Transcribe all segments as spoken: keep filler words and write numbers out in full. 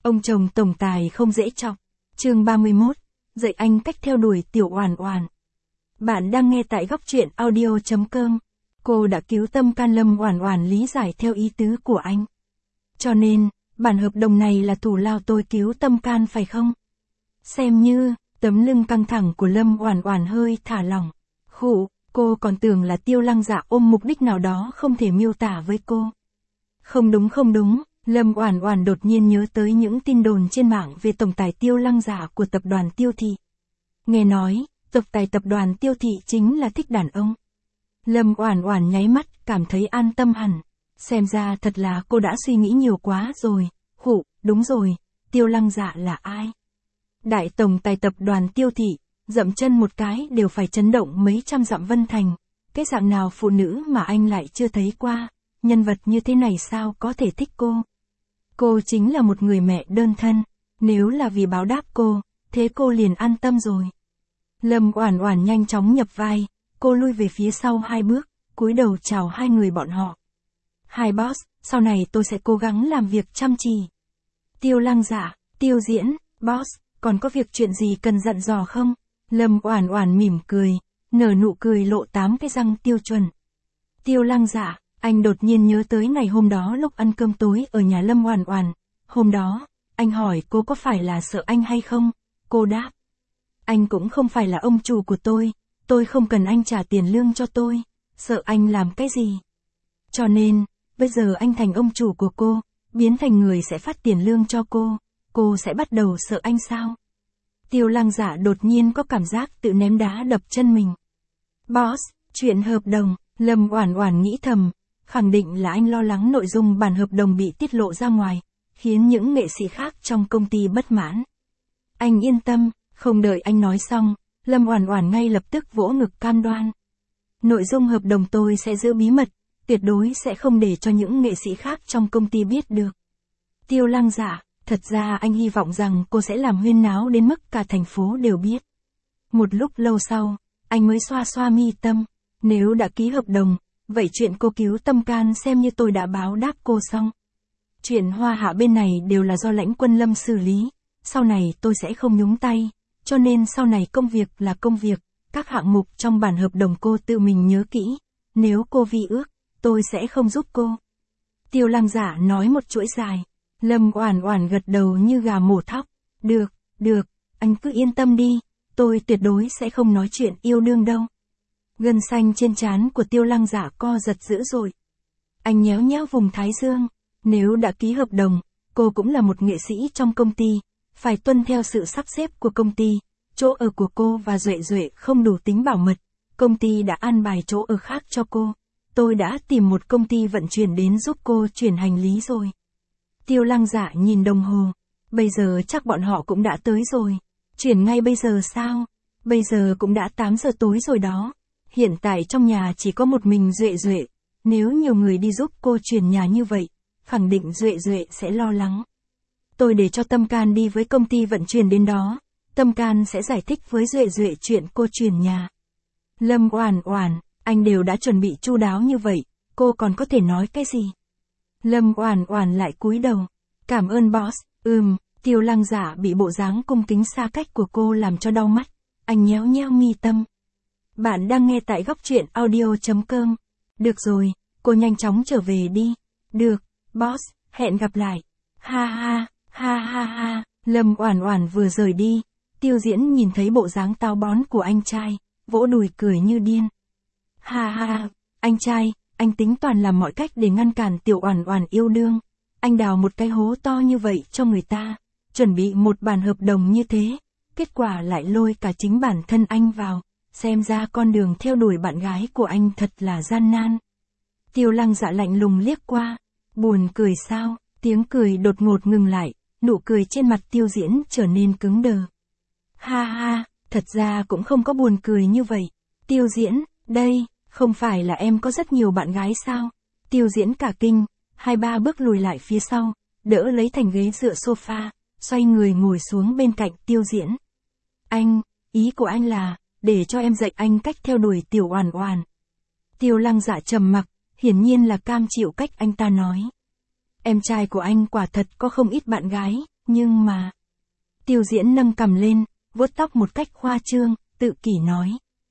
Ông chồng tổng tài không dễ chọc. Chương ba mươi mốt, dạy anh cách theo đuổi Tiểu Oản Oản. Bạn đang nghe tại góc truyện audio chấm com. Cô đã cứu tâm can Lâm Oản Oản lý giải theo ý tứ của anh. Cho nên, bản hợp đồng này là thù lao tôi cứu tâm can phải không? Xem như, tấm lưng căng thẳng của Lâm Oản Oản hơi thả lỏng. Khụ, cô còn tưởng là Tiêu Lăng Dạ ôm mục đích nào đó không thể miêu tả với cô. Không đúng không đúng, Lâm Oản Oản đột nhiên nhớ tới những tin đồn trên mạng về tổng tài Tiêu Lăng Dạ của tập đoàn Tiêu Thị. Nghe nói, tổng tài tập đoàn Tiêu Thị chính là thích đàn ông. Lâm Oản Oản nháy mắt, cảm thấy an tâm hẳn. Xem ra thật là cô đã suy nghĩ nhiều quá rồi. Khụ, đúng rồi, Tiêu Lăng Dạ là ai? Đại tổng tài tập đoàn Tiêu Thị, dậm chân một cái đều phải chấn động mấy trăm dặm Vân Thành. Cái dạng nào phụ nữ mà anh lại chưa thấy qua, nhân vật như thế này sao có thể thích cô? Cô chính là một người mẹ đơn thân, nếu là vì báo đáp cô, thế cô liền an tâm rồi. Lâm Oản Oản nhanh chóng nhập vai, cô lui về phía sau hai bước, cúi đầu chào hai người bọn họ. Hai boss, sau này tôi sẽ cố gắng làm việc chăm chỉ. Tiêu Lăng Dạ, Tiêu Diễn, boss, còn có việc chuyện gì cần dặn dò không? Lâm Oản Oản mỉm cười, nở nụ cười lộ tám cái răng tiêu chuẩn. Tiêu Lăng Dạ, anh đột nhiên nhớ tới ngày hôm đó lúc ăn cơm tối ở nhà Lâm Oản Oản. Hôm đó, anh hỏi cô có phải là sợ anh hay không? Cô đáp. Anh cũng không phải là ông chủ của tôi, tôi không cần anh trả tiền lương cho tôi, sợ anh làm cái gì? Cho nên, bây giờ anh thành ông chủ của cô, biến thành người sẽ phát tiền lương cho cô, cô sẽ bắt đầu sợ anh sao? Tiêu Lăng Dạ đột nhiên có cảm giác tự ném đá đập chân mình. Boss, chuyện hợp đồng, Lâm Oản Oản nghĩ thầm, khẳng định là anh lo lắng nội dung bản hợp đồng bị tiết lộ ra ngoài, khiến những nghệ sĩ khác trong công ty bất mãn. Anh yên tâm, không đợi anh nói xong, Lâm Oản Oản ngay lập tức vỗ ngực cam đoan. Nội dung hợp đồng tôi sẽ giữ bí mật, tuyệt đối sẽ không để cho những nghệ sĩ khác trong công ty biết được. Tiêu Lăng Dạ, thật ra anh hy vọng rằng cô sẽ làm huyên náo đến mức cả thành phố đều biết. Một lúc lâu sau, anh mới xoa xoa mi tâm, nếu đã ký hợp đồng, vậy chuyện cô cứu tâm can xem như tôi đã báo đáp cô xong. Chuyện Hoa Hạ bên này đều là do lãnh quân Lâm xử lý, sau này tôi sẽ không nhúng tay, cho nên sau này công việc là công việc, các hạng mục trong bản hợp đồng cô tự mình nhớ kỹ, nếu cô vi ước, tôi sẽ không giúp cô. Tiêu Lăng Dạ nói một chuỗi dài, Lâm Oản Oản gật đầu như gà mổ thóc, được, được, anh cứ yên tâm đi, tôi tuyệt đối sẽ không nói chuyện yêu đương đâu. Gân xanh trên trán của Tiêu Lăng Dạ co giật dữ dội. Anh nhéo nhéo vùng thái dương, nếu đã ký hợp đồng, cô cũng là một nghệ sĩ trong công ty, phải tuân theo sự sắp xếp của công ty, chỗ ở của cô và Duệ Duệ không đủ tính bảo mật, công ty đã an bài chỗ ở khác cho cô, tôi đã tìm một công ty vận chuyển đến giúp cô chuyển hành lý rồi. Tiêu Lăng Dạ nhìn đồng hồ, bây giờ chắc bọn họ cũng đã tới rồi, chuyển ngay bây giờ sao? Bây giờ cũng đã tám giờ tối rồi đó. Hiện tại trong nhà chỉ có một mình Duệ Duệ, nếu nhiều người đi giúp cô chuyển nhà như vậy, khẳng định Duệ Duệ sẽ lo lắng. Tôi để cho Tâm Can đi với công ty vận chuyển đến đó, Tâm Can sẽ giải thích với Duệ Duệ chuyện cô chuyển nhà. Lâm Oản Oản, anh đều đã chuẩn bị chu đáo như vậy, cô còn có thể nói cái gì? Lâm Oản Oản lại cúi đầu, cảm ơn boss, ừm, Tiêu Lăng Dạ bị bộ dáng cung kính xa cách của cô làm cho đau mắt, anh nhéo nhéo mi tâm. Bạn đang nghe tại góc truyện audio chấm com. Được rồi, cô nhanh chóng trở về đi. Được, boss, hẹn gặp lại. Ha ha, ha ha ha, Lâm Oản Oản vừa rời đi, Tiêu Diễn nhìn thấy bộ dáng táo bón của anh trai, vỗ đùi cười như điên. Ha ha, anh trai, anh tính toàn làm mọi cách để ngăn cản Tiểu Oản Oản yêu đương. Anh đào một cái hố to như vậy cho người ta, chuẩn bị một bản hợp đồng như thế, kết quả lại lôi cả chính bản thân anh vào. Xem ra con đường theo đuổi bạn gái của anh thật là gian nan. Tiêu Lăng Dạ lạnh lùng liếc qua. Buồn cười sao? Tiếng cười đột ngột ngừng lại, nụ cười trên mặt Tiêu Diễn trở nên cứng đờ. Ha ha, thật ra cũng không có buồn cười như vậy. Tiêu Diễn, đây, không phải là em có rất nhiều bạn gái sao? Tiêu Diễn cả kinh, hai ba bước lùi lại phía sau, đỡ lấy thành ghế dựa sofa, xoay người ngồi xuống bên cạnh Tiêu Diễn. Anh, ý của anh là để cho em dạy anh cách theo đuổi Tiểu Oản Oản. Tiêu Lăng Dạ trầm mặc, hiển nhiên là cam chịu cách anh ta nói. Em trai của anh quả thật có không ít bạn gái, nhưng mà... Tiêu Diễn nâng cằm lên, vuốt tóc một cách khoa trương, tự kỷ nói.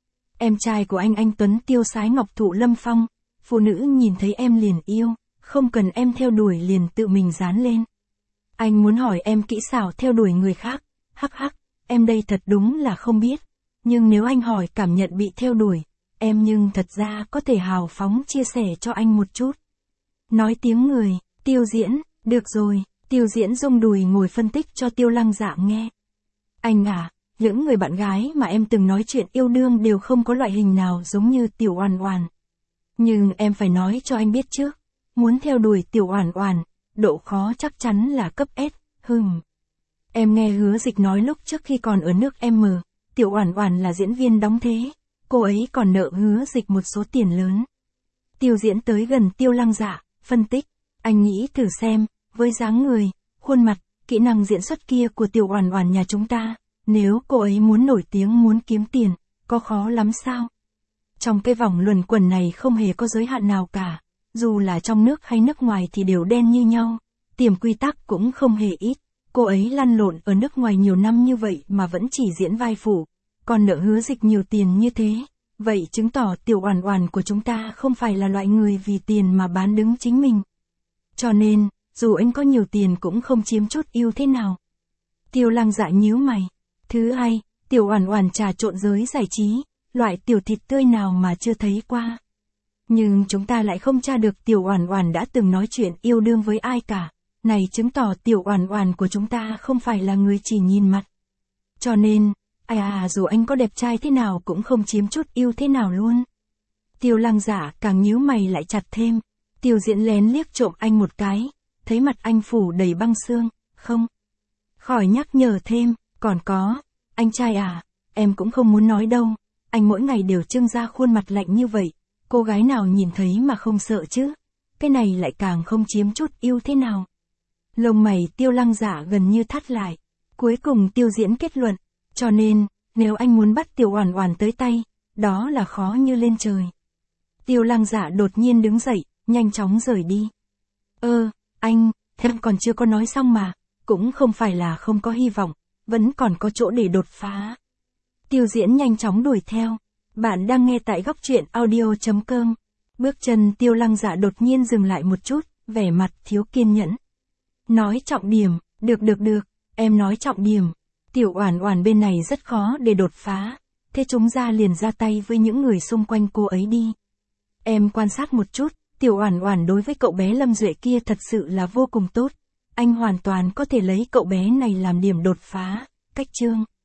Em trai của anh anh Tuấn tiêu sái ngọc thụ lâm phong, phụ nữ nhìn thấy em liền yêu, không cần em theo đuổi liền tự mình dán lên. Anh muốn hỏi em kỹ xảo theo đuổi người khác, hắc hắc, em đây thật đúng là không biết. Nhưng nếu anh hỏi cảm nhận bị theo đuổi, em nhưng thật ra có thể hào phóng chia sẻ cho anh một chút. Nói tiếng người, Tiêu Diễn, được rồi, Tiêu Diễn rung đùi ngồi phân tích cho Tiêu Lăng Dạ nghe. Anh à, những người bạn gái mà em từng nói chuyện yêu đương đều không có loại hình nào giống như Tiểu Oản Oản. Nhưng em phải nói cho anh biết trước, muốn theo đuổi Tiểu Oản Oản, độ khó chắc chắn là cấp S, hừm. Em nghe Hứa Dịch nói lúc trước khi còn ở nước M, Tiểu Oản Oản là diễn viên đóng thế, cô ấy còn nợ Hứa Dịch một số tiền lớn. Tiêu Diễn tới gần Tiêu Lăng Dạ, phân tích, anh nghĩ thử xem, với dáng người, khuôn mặt, kỹ năng diễn xuất kia của Tiểu Oản Oản nhà chúng ta, nếu cô ấy muốn nổi tiếng muốn kiếm tiền, có khó lắm sao? Trong cái vòng luẩn quẩn này không hề có giới hạn nào cả, dù là trong nước hay nước ngoài thì đều đen như nhau, tiềm quy tắc cũng không hề ít. Cô ấy lăn lộn ở nước ngoài nhiều năm như vậy mà vẫn chỉ diễn vai phụ, còn nợ Hứa Dịch nhiều tiền như thế, vậy chứng tỏ Tiểu Oản Oản của chúng ta không phải là loại người vì tiền mà bán đứng chính mình. Cho nên, dù anh có nhiều tiền cũng không chiếm chút ưu thế nào. Tiêu Lăng Dạ nhíu mày. Thứ hai, Tiểu Oản Oản trà trộn giới giải trí, loại tiểu thịt tươi nào mà chưa thấy qua. Nhưng chúng ta lại không tra được Tiểu Oản Oản đã từng nói chuyện yêu đương với ai cả. Này chứng tỏ Tiểu Oản Oản của chúng ta không phải là người chỉ nhìn mặt. Cho nên, ai à dù anh có đẹp trai thế nào cũng không chiếm chút ưu thế nào luôn. Tiêu Lăng Dạ càng nhíu mày lại chặt thêm. Tiêu Diễn lén liếc trộm anh một cái, thấy mặt anh phủ đầy băng xương, không. Khỏi nhắc nhở thêm, còn có, anh trai à, em cũng không muốn nói đâu, anh mỗi ngày đều trưng ra khuôn mặt lạnh như vậy, cô gái nào nhìn thấy mà không sợ chứ, cái này lại càng không chiếm chút ưu thế nào. Lông mày Tiêu Lăng Dạ gần như thắt lại, cuối cùng Tiêu Diễn kết luận, cho nên, nếu anh muốn bắt Tiểu Oản Oản tới tay, đó là khó như lên trời. Tiêu Lăng Dạ đột nhiên đứng dậy, nhanh chóng rời đi. Ơ, anh, em còn chưa có nói xong mà, cũng không phải là không có hy vọng, vẫn còn có chỗ để đột phá. Tiêu Diễn nhanh chóng đuổi theo. Bạn đang nghe tại góc truyện audio chấm com. Bước chân Tiêu Lăng Dạ đột nhiên dừng lại một chút, vẻ mặt thiếu kiên nhẫn. Nói trọng điểm, được được được, em nói trọng điểm. Tiểu Oản Oản bên này rất khó để đột phá, thế chúng ta liền ra tay với những người xung quanh cô ấy đi. Em quan sát một chút, Tiểu Oản Oản đối với cậu bé Lâm Duệ kia thật sự là vô cùng tốt. Anh hoàn toàn có thể lấy cậu bé này làm điểm đột phá. Cách chương